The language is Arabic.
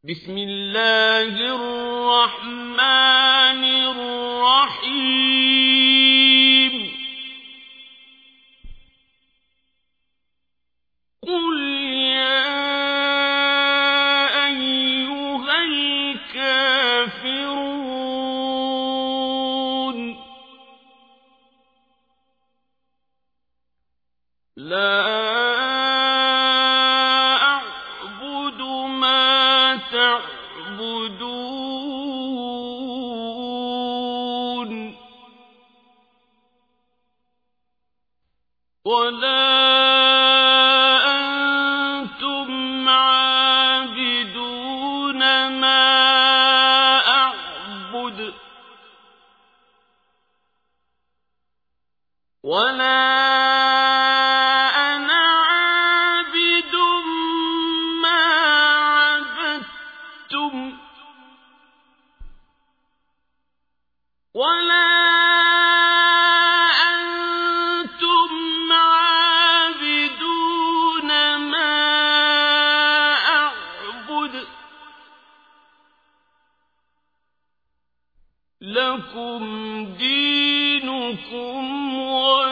بسم الله الرحمن الرحيم قل يا أيها الكافرون لا أعبد ما تعبدون ولا أنتم عابدون ما أعبد ولا أنا عابد ما عبدتم ولا أنتم عابدون ما أعبد لكم دينكم